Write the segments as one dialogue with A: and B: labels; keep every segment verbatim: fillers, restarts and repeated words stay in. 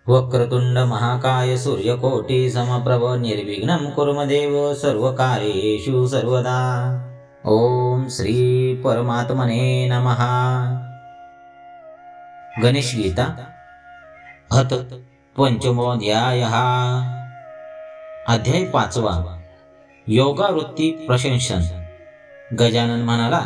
A: वक्रतुंड महाकाय सूर्यकोटि समप्रभ निर्विघ्नं कुरु देव सर्वकार्येषु सर्वदा। ओम श्री परमात्मने नमः। गणेश गीता अथ पंचमोऽध्यायः। अध्याय पाचवा। योगावृत्ती प्रशंसन। गजानन म्हणाला,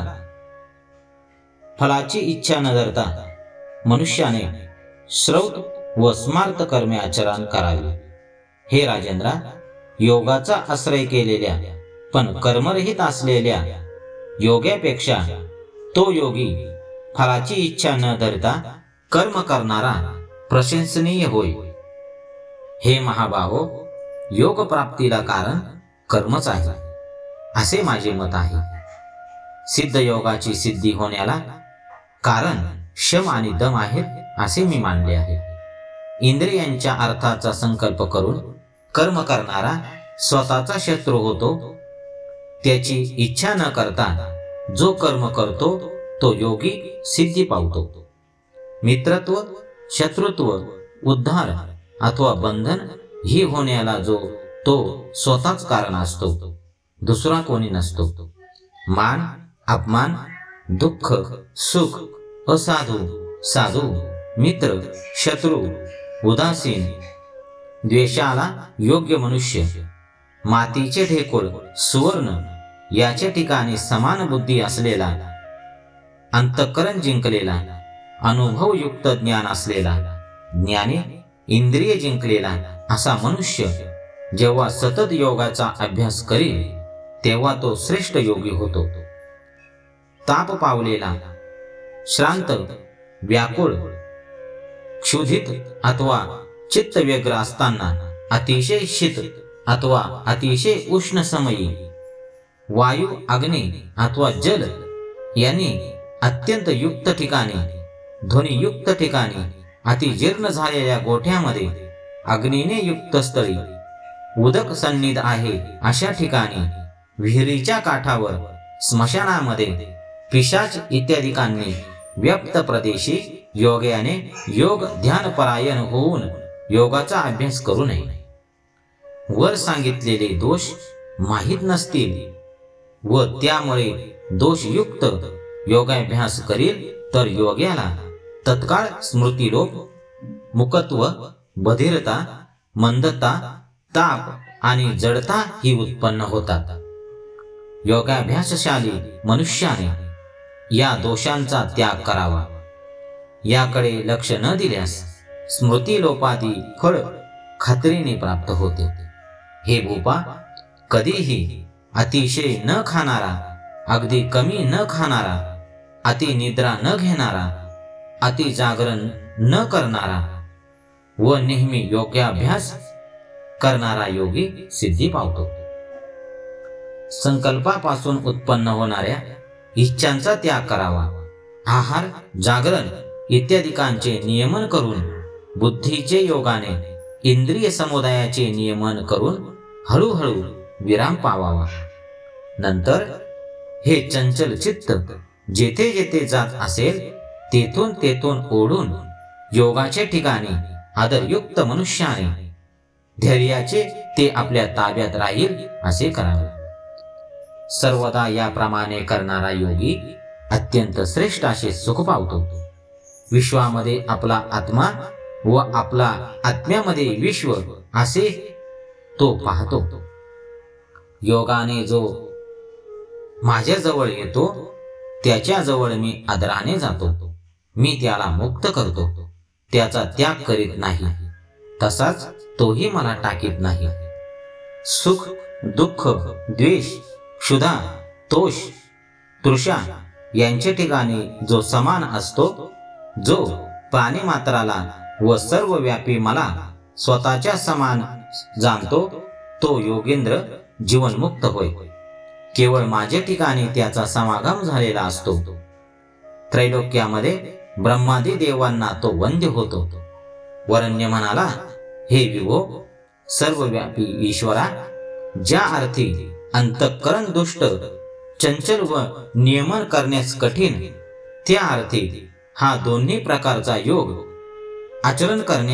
A: फलाची इच्छा न धरता मनुष्याने श्रौत व स्मार्त कर्मे आचरण करावे। हे राजेंद्रा, योगाचा आश्रय केलेल्या पण कर्मरहित असलेल्या योग्यापेक्षा तो योगी फलाची इच्छा न धरता कर्म करणारा प्रशंसनीय होय। हे महाबाहो, योग प्राप्तीला कारण कर्मच आहे असे माझे मत आहे। सिद्ध योगाची सिद्धी होण्याला कारण शम आणि दम आहेत असे मी मानले आहे। इंद्रियांच्या अर्थाचा संकल्प करून कर्म करणारा स्वतःचा शत्रू होतो। त्याची इच्छा न करता जो कर्म करतो तो योगी सिद्धी पावतो। मित्रत्व, शत्रुत्व, उद्धार अथवा बंधन ही होण्याला जो तो स्वतःच कारण असतो, दुसरा कोणी नसतो। मान, अपमान, दुःख, सुख, असाधू, साधू, मित्र, शत्रू, उदासीन, द्वेषाला योग्य मनुष्य, मातीचे ढेकूळ, सुवर्ण याच्या ठिकाणी समान बुद्धी असलेला, अंतःकरण जिंकलेला, अनुभवयुक्त ज्ञान असलेला, ज्ञानी, इंद्रिय जिंकलेला असा मनुष्य जेव्हा सतत योगाचा अभ्यास करील तेव्हा तो श्रेष्ठ योगी होतो। ताप पावलेला, श्रांत, व्याकुळ, क्षुधित अथवा चित्त व्यग्र असताना अतिशय शीत अथवा अतिशय उष्ण समयी, वायू, अग्नी अथवा जल यांनी अत्यंत युक्त ठिकाणी, ध्वनियुक्त ठिकाणी, अतिजीर्ण झालेल्या गोठ्यामध्ये, अग्नीने युक्त स्थळी, उदक सन्निध आहे अशा ठिकाणी, विहिरीच्या काठावर, स्मशानामध्ये, पिशाच इत्यादिकांनी व्यक्त प्रदेशी योग्याने योग ध्यान परायण होऊन योगाचा अभ्यास करू नये। वर सांगितलेले दोष माहीत नसतील व त्यामुळे दोषयुक्त योगाभ्यास करील तर योग्याला तत्काळ स्मृतिलोप, मुकत्व, बधिरता, मंदता, ताप आणि जडता ही उत्पन्न होतात। योगाभ्यासशाली मनुष्याने या दोषांचा त्याग करावा। याकडे लक्ष न दिल्यास स्मृतिलोपादी फळ खात्रीने प्राप्त होते। हे भूपा, कधीही अतिशय न खाणारा, अगदी कमी न खाणारा, अति निद्रा न घेणारा, अति जागरण न करणारा व नेहमी योगाभ्यास करणारा योगी सिद्धी पावतो। संकल्पापासून उत्पन्न होणाऱ्या इच्छांचा त्याग करावा। आहार, जागरण इत्यादिकांचे नियमन करून बुद्धीचे योगाने इंद्रिय समुदायाचे नियमन करून हळूहळू विराम पावावा। नंतर हे चंचल चित्त जेथे जेथे जात असेल तेथून तेथून ओढून योगाच्या ठिकाणी आदरयुक्त मनुष्याने धैर्याचे ते आपल्या ताब्यात राहील असे करावे। सर्वदा याप्रमाणे करणारा योगी अत्यंत श्रेष्ठ असे सुख पावतो। विश्वामध्ये आपला आत्मा व आपला आत्म्यामध्ये विश्व असे तो पाहतो। योगाने जो माझ्या जवळ येतो त्याच्या जवळ मी आदराने जातो। मी त्याला मुक्त करतो, त्याचा त्याग करीत नाही, तसाच तोही मला टाकीत नाही। सुख, दुःख, द्वेष, क्षुधा, तोष, तृषा यांच्या ठिकाणी जो समान असतो, जो प्राणीमात्राला व सर्व व्यापी मला स्वतःच्या समान जाणतो, तो योगेंद्र जीवनमुक्त होय। केवळ माझ्या ठिकाणी त्याचा समागम झालेला असतो। त्रैलोक्यामध्ये ब्रह्मादी देवांना तो वंद्य होतो। वरण्य म्हणाला, हे विभो, सर्वव्यापी ईश्वरा, ज्या अर्थी अंतःकरण दुष्ट, चंचल व नियमन करण्यास कठीण, त्या अर्थी हा दोन्ही प्रकारचा योग आचरण करण्यास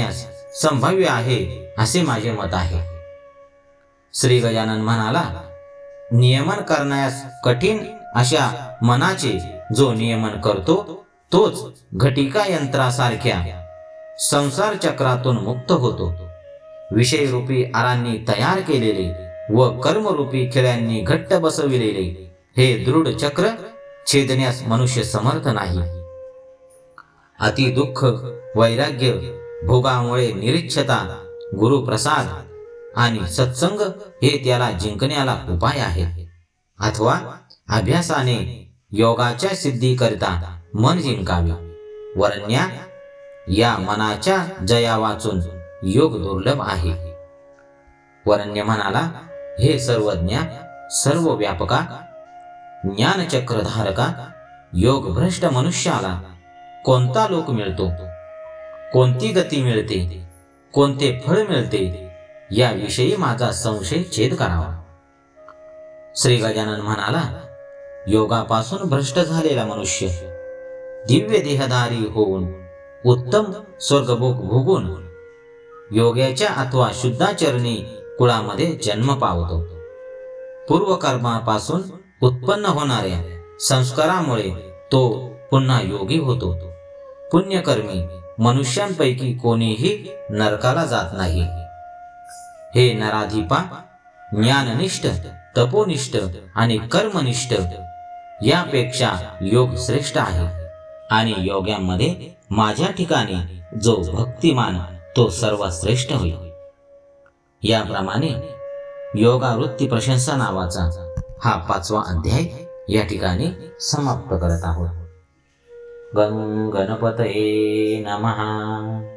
A: संभाव्य आहे असे माझे मत आहे. श्री गजानन म्हणाला, नियमन करण्यास कठीण अशा मनाचे जो नियमन करतो तोच घटिका यंत्रासारख्या संसार चक्रातून मुक्त होतो. विषयरूपी आरांनी तयार केलेले व कर्मरूपी खिळ्यांनी घट्ट बसविलेले हे दृढ चक्र छेदण्यास मनुष्य समर्थ नाही. अति दुःख, वैराग्य, भोगामुळे निरीच्छता, गुरुप्रसाद आणि सत्संग हे त्याला जिंकण्याला उपाय आहे. अथवा अभ्यासाने योगाच्या सिद्धीकरिता मन जिंकावे. वरण्या या मनाच्या जया वाचून योग दुर्लभ आहे. वरण्य म्हणाला, हे सर्वज्ञा, सर्व व्यापका, ज्ञानचक्रधारका, योग भ्रष्ट मनुष्याला कोणता लोक मिळतो, कोणती गती मिळते, कोणते फळ मिळते याविषयी माझा संशय छेद करावा. श्री गजानन म्हणाला, योगापासून भ्रष्ट झालेला मनुष्य दिव्य देहधारी होऊन उत्तम स्वर्गभोग भोगून योग्याच्या अथवा शुद्धाचरणी कुळामध्ये जन्म पावतो. पूर्वकर्मापासून उत्पन्न होणाऱ्या संस्कारामुळे तो पुन्हा योगी होतो. पुण्यकर्मी मनुष्यांपैकी कोणीही नरकाला जात नाही. हे नराधिपा, ज्ञाननिष्ठ, तपोनिष्ठ आणि कर्मनिष्ठ यापेक्षा योग श्रेष्ठ आहे. आणि योग्यांमध्ये माझ्या ठिकाणी जो भक्तिमान तो सर्वश्रेष्ठ होईल. याप्रमाणे योगावृत्ती प्रशंसा नावाचा हा पाचवा अध्याय या ठिकाणी समाप्त करत आहोत. गण गणपतये नमः.